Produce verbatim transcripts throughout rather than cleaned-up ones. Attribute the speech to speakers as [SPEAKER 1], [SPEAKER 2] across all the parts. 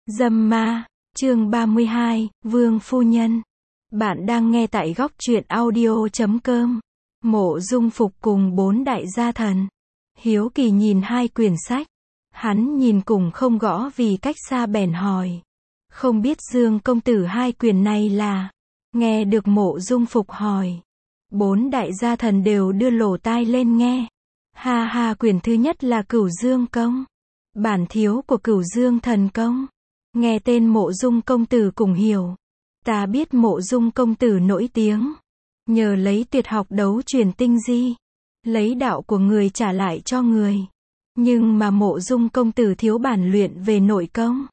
[SPEAKER 1] Dâm ma, chương ba mươi hai, Vương Phu Nhân. Bạn đang nghe tại góc truyện audio chấm com. Mộ Dung Phục cùng bốn đại gia thần. Hiếu kỳ nhìn hai quyển sách. Hắn nhìn cùng không gõ vì cách xa bèn hỏi. Không biết Dương công tử hai quyển này là. Nghe được Mộ Dung Phục hỏi. Bốn đại gia thần đều đưa lỗ tai lên nghe. Ha ha, quyển thứ nhất là Cửu Dương Công. Bản thiếu của Cửu Dương Thần Công. Nghe tên Mộ Dung công tử cùng hiểu. Ta biết Mộ Dung công tử nổi tiếng. Nhờ lấy tuyệt học đấu truyền tinh di. Lấy đạo của người trả lại cho người. Nhưng mà Mộ Dung công tử thiếu bản luyện về nội công.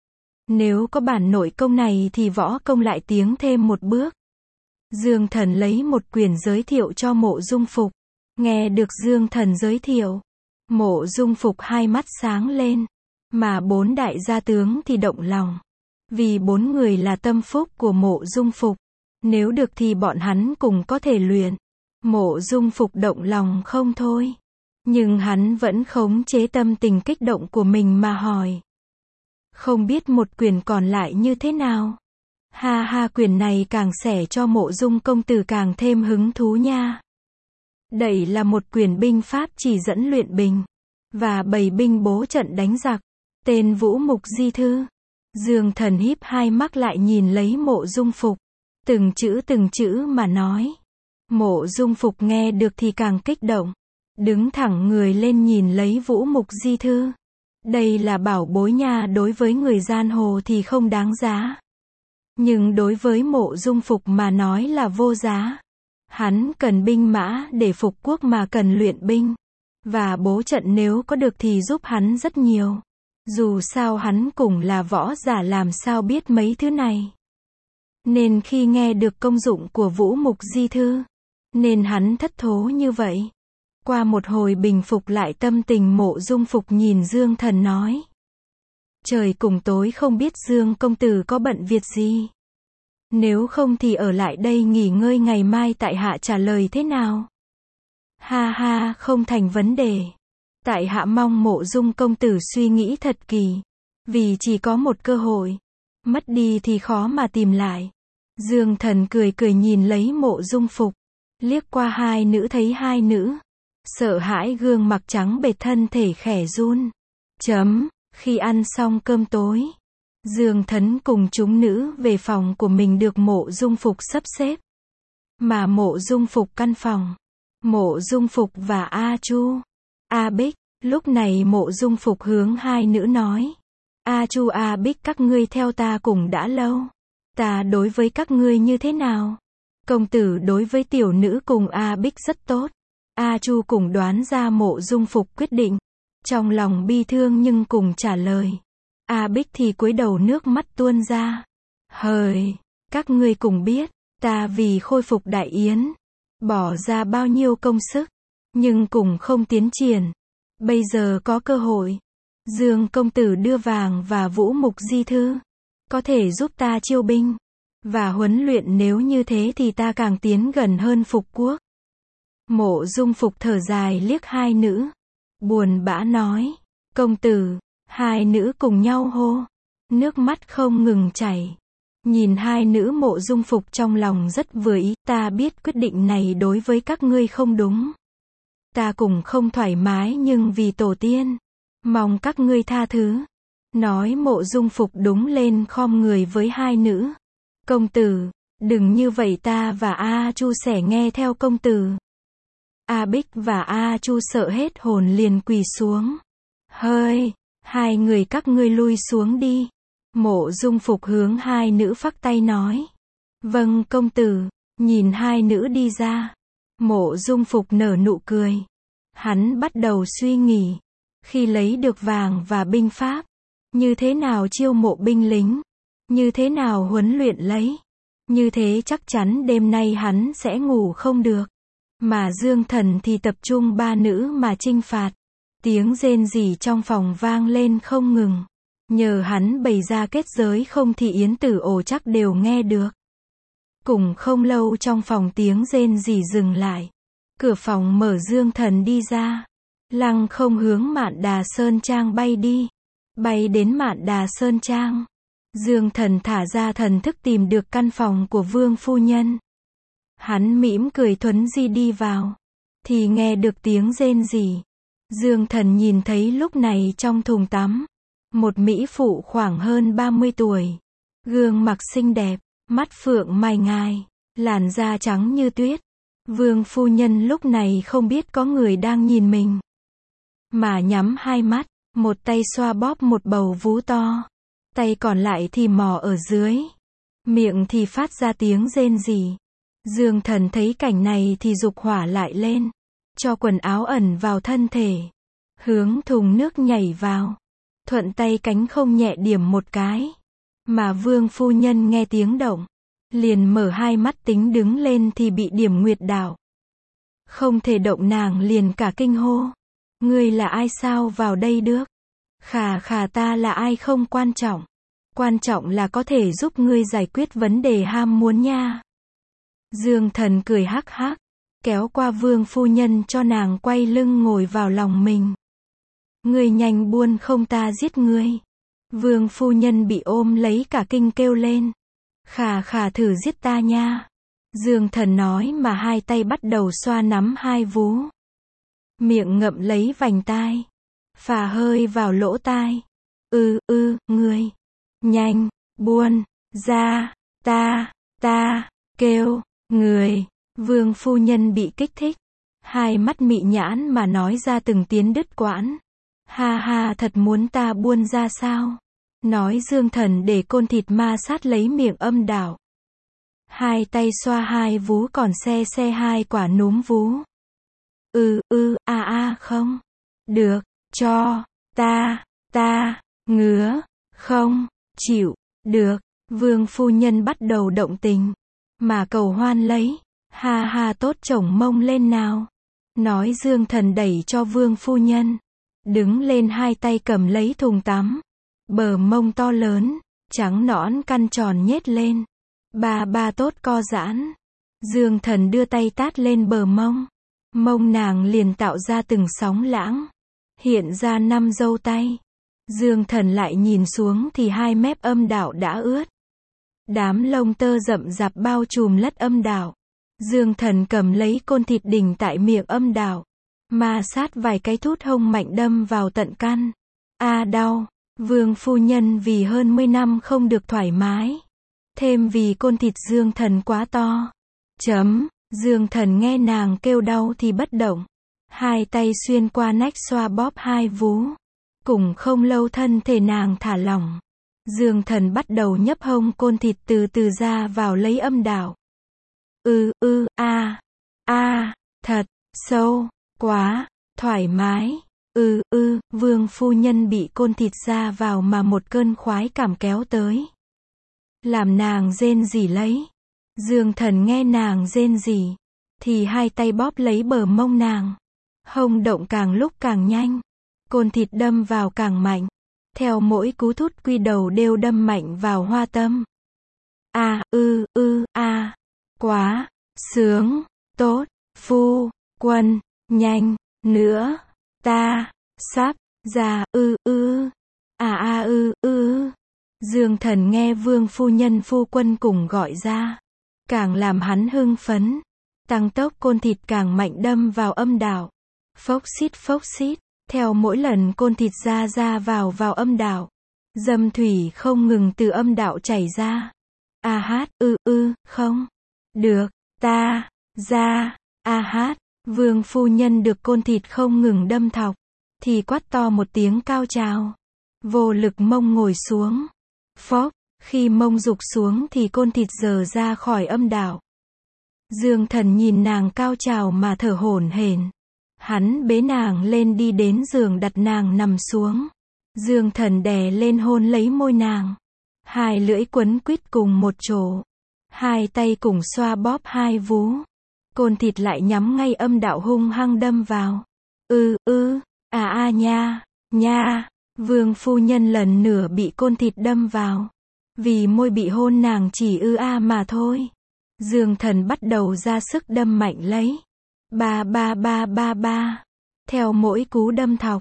[SPEAKER 1] Nếu có bản nội công này thì võ công lại tiến thêm một bước. Dương Thần lấy một quyển giới thiệu cho Mộ Dung Phục. Nghe được Dương Thần giới thiệu. Mộ Dung Phục hai mắt sáng lên. Mà bốn đại gia tướng thì động lòng. Vì bốn người là tâm phúc của Mộ Dung Phục. Nếu được thì bọn hắn cùng có thể luyện. Mộ Dung Phục động lòng không thôi. Nhưng hắn vẫn khống chế tâm tình kích động của mình mà hỏi. Không biết một quyển còn lại như thế nào? Ha ha, quyển này càng xẻ cho Mộ Dung công tử càng thêm hứng thú nha. Đây là một quyển binh pháp chỉ dẫn luyện binh. Và bày binh bố trận đánh giặc. Tên Vũ Mục Di Thư. Dương Thần híp hai mắt lại nhìn lấy Mộ Dung Phục. Từng chữ từng chữ mà nói. Mộ Dung Phục nghe được thì càng kích động. Đứng thẳng người lên nhìn lấy Vũ Mục Di Thư. Đây là bảo bối nha, đối với người giang hồ thì không đáng giá. Nhưng đối với Mộ Dung Phục mà nói là vô giá. Hắn cần binh mã để phục quốc mà cần luyện binh. Và bố trận nếu có được thì giúp hắn rất nhiều. Dù sao hắn cũng là võ giả, làm sao biết mấy thứ này. Nên khi nghe được công dụng của Vũ Mục Di Thư, nên hắn thất thố như vậy. Qua một hồi bình phục lại tâm tình, Mộ Dung Phục nhìn Dương Thần nói. Trời cùng tối, không biết Dương công tử có bận việc gì. Nếu không thì ở lại đây nghỉ ngơi, ngày mai tại hạ trả lời thế nào? Ha ha, không thành vấn đề. Tại hạ mong Mộ Dung công tử suy nghĩ thật kỳ. Vì chỉ có một cơ hội. Mất đi thì khó mà tìm lại. Dương Thần cười cười nhìn lấy Mộ Dung Phục. Liếc qua hai nữ, thấy hai nữ. Sợ hãi gương mặt trắng bệch, thân thể khẽ run. Chấm, khi ăn xong cơm tối. Dương Thần cùng chúng nữ về phòng của mình được Mộ Dung Phục sắp xếp. Mà Mộ Dung Phục căn phòng. Mộ Dung Phục và A Chu, A Bích. Lúc này Mộ Dung Phục hướng hai nữ nói. A Chu, A Bích, các ngươi theo ta cùng đã lâu. Ta đối với các ngươi như thế nào? Công tử đối với tiểu nữ cùng A Bích rất tốt. A Chu cùng đoán ra Mộ Dung Phục quyết định. Trong lòng bi thương nhưng cùng trả lời. A Bích thì cúi đầu nước mắt tuôn ra. Hời, các ngươi cùng biết, ta vì khôi phục đại yến. Bỏ ra bao nhiêu công sức. Nhưng cùng không tiến triển. Bây giờ có cơ hội. Dương công tử đưa vàng và Vũ Mục Di Thư. Có thể giúp ta chiêu binh. Và huấn luyện, nếu như thế thì ta càng tiến gần hơn phục quốc. Mộ Dung Phục thở dài liếc hai nữ. Buồn bã nói. Công tử. Hai nữ cùng nhau hô. Nước mắt không ngừng chảy. Nhìn hai nữ, Mộ Dung Phục trong lòng rất vừa ý. Ta biết quyết định này đối với các ngươi không đúng. Ta cũng không thoải mái, nhưng vì tổ tiên. Mong các ngươi tha thứ. Nói Mộ Dung Phục đúng lên khom người với hai nữ. Công tử, đừng như vậy, ta và A Chu sẽ nghe theo công tử. A Bích và A Chu sợ hết hồn liền quỳ xuống. Hơi, hai người các ngươi lui xuống đi. Mộ Dung Phục hướng hai nữ phất tay nói. Vâng công tử. Nhìn hai nữ đi ra. Mộ Dung Phục nở nụ cười. Hắn bắt đầu suy nghĩ. Khi lấy được vàng và binh pháp. Như thế nào chiêu mộ binh lính. Như thế nào huấn luyện lấy. Như thế chắc chắn đêm nay hắn sẽ ngủ không được. Mà Dương Thần thì tập trung ba nữ mà chinh phạt. Tiếng rên rỉ trong phòng vang lên không ngừng. Nhờ hắn bày ra kết giới không thì Yến Tử Ổ chắc đều nghe được. Cùng không lâu trong phòng tiếng rên rỉ dừng lại. Cửa phòng mở, Dương Thần đi ra. Lăng không hướng Mạn Đà Sơn Trang bay đi. bay đến Mạn Đà Sơn Trang. Dương Thần thả ra thần thức tìm được căn phòng của Vương phu nhân. Hắn mỉm cười thuấn di đi vào, thì nghe được tiếng rên rỉ. Dương Thần nhìn thấy lúc này trong thùng tắm, một mỹ phụ khoảng hơn ba mươi tuổi, gương mặt xinh đẹp, mắt phượng mày ngài, làn da trắng như tuyết. Vương phu nhân lúc này không biết có người đang nhìn mình, mà nhắm hai mắt, một tay xoa bóp một bầu vú to, tay còn lại thì mò ở dưới, miệng thì phát ra tiếng rên rỉ. Dương Thần thấy cảnh này thì dục hỏa lại lên, cho quần áo ẩn vào thân thể, hướng thùng nước nhảy vào, thuận tay cánh không nhẹ điểm một cái, mà Vương phu nhân nghe tiếng động, liền mở hai mắt tính đứng lên thì bị điểm nguyệt đạo. Không thể động, nàng liền cả kinh hô: "Ngươi là ai, sao vào đây được?" "Khà khà, ta là ai không quan trọng. Quan trọng là có thể giúp ngươi giải quyết vấn đề ham muốn nha." Dương Thần cười hắc hắc, kéo qua Vương phu nhân cho nàng quay lưng ngồi vào lòng mình. "Ngươi nhanh buôn không ta giết ngươi." Vương phu nhân bị ôm lấy cả kinh kêu lên: "Khà khà, thử giết ta nha." Dương Thần nói mà hai tay bắt đầu xoa nắm hai vú, miệng ngậm lấy vành tai, phà hơi vào lỗ tai. "Ư ư, ngươi, nhanh, buôn, ra, ta, ta, kêu, người." Vương phu nhân bị kích thích, hai mắt mị nhãn mà nói ra từng tiếng đứt quãng. "Ha ha, thật muốn ta buôn ra sao?" Nói Dương Thần để côn thịt ma sát lấy miệng âm đạo. Hai tay xoa hai vú còn xe xe hai quả núm vú. "Ư ư, a a, không. Được, cho, ta, ta, ngứa, không, chịu, được." Vương phu nhân bắt đầu động tình, mà cầu hoan lấy. "Ha ha, tốt, chổng mông lên nào." Nói Dương Thần đẩy cho Vương phu nhân, đứng lên hai tay cầm lấy thùng tắm. Bờ mông to lớn, trắng nõn căn tròn nhét lên. Ba ba tốt, co giãn. Dương Thần đưa tay tát lên bờ mông. Mông nàng liền tạo ra từng sóng lãng, hiện ra năm dâu tay. Dương Thần lại nhìn xuống thì hai mép âm đạo đã ướt. Đám lông tơ rậm rạp bao trùm lất âm đạo. Dương Thần cầm lấy côn thịt đỉnh tại miệng âm đạo, ma sát vài cái thút hông mạnh đâm vào tận căn. A đau. Vương phu nhân vì hơn mươi năm không được thoải mái, thêm vì côn thịt Dương Thần quá to. Chấm. Dương Thần nghe nàng kêu đau thì bất động, hai tay xuyên qua nách xoa bóp hai vú. Cùng không lâu thân thể nàng thả lỏng, Dương Thần bắt đầu nhấp hông côn thịt từ từ ra vào lấy âm đạo. "Ư ư, a a, thật sâu quá, thoải mái." "Ư ư." Vương phu nhân bị côn thịt ra vào mà một cơn khoái cảm kéo tới, làm nàng rên rỉ lấy. Dương Thần nghe nàng rên rỉ, thì hai tay bóp lấy bờ mông nàng. Hông động càng lúc càng nhanh, côn thịt đâm vào càng mạnh, theo mỗi cú thút quy đầu đều đâm mạnh vào hoa tâm. A ư ư a, quá sướng, tốt, phu quân, nhanh nữa, ta sắp ra, ư ư, a a ư ư. Dương Thần nghe Vương phu nhân phu quân cùng gọi ra, càng làm hắn hưng phấn, tăng tốc côn thịt càng mạnh đâm vào âm đạo. Phốc xít phốc xít, theo mỗi lần côn thịt ra ra vào vào âm đạo, dâm thủy không ngừng từ âm đạo chảy ra. A hát, ư ư, không được, ta ra, a hát. Vương phu nhân được côn thịt không ngừng đâm thọc, thì quát to một tiếng cao trào, vô lực mông ngồi xuống. Phốc, khi mông rục xuống thì côn thịt dờ ra khỏi âm đạo. Dương Thần nhìn nàng cao trào mà thở hổn hển. Hắn bế nàng lên đi đến giường đặt nàng nằm xuống. Dương Thần đè lên hôn lấy môi nàng. Hai lưỡi quấn quýt cùng một chỗ. Hai tay cùng xoa bóp hai vú. Côn thịt lại nhắm ngay âm đạo hung hăng đâm vào. Ư ư, à a nha, nha. Vương phu nhân lần nửa bị côn thịt đâm vào. Vì môi bị hôn nàng chỉ ư a mà thôi. Dương Thần bắt đầu ra sức đâm mạnh lấy. Ba ba ba ba ba. Theo mỗi cú đâm thọc,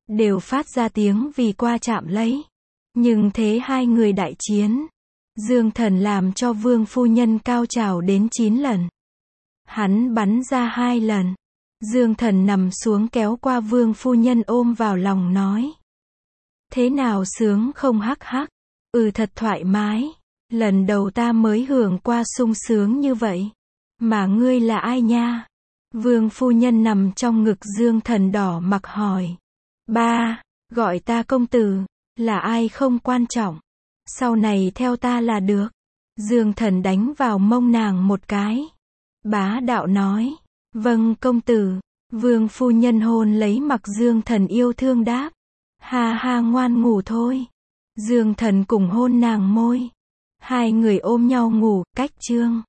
[SPEAKER 1] đều phát ra tiếng vì qua chạm lấy. Nhưng thế hai người đại chiến. Dương Thần làm cho Vương phu nhân cao trào đến chín lần. Hắn bắn ra hai lần. Dương Thần nằm xuống kéo qua Vương phu nhân ôm vào lòng nói. Thế nào sướng không hắc hắc? Ừ thật thoải mái. Lần đầu ta mới hưởng qua sung sướng như vậy. Mà ngươi là ai nha? Vương phu nhân nằm trong ngực Dương Thần đỏ mặt hỏi. Ba, gọi ta công tử, là ai không quan trọng. Sau này theo ta là được. Dương Thần đánh vào mông nàng một cái. Bá đạo nói. Vâng công tử. Vương phu nhân hôn lấy mặc Dương Thần yêu thương đáp. Ha ha ngoan ngủ thôi. Dương Thần cùng hôn nàng môi. Hai người ôm nhau ngủ, cách chương.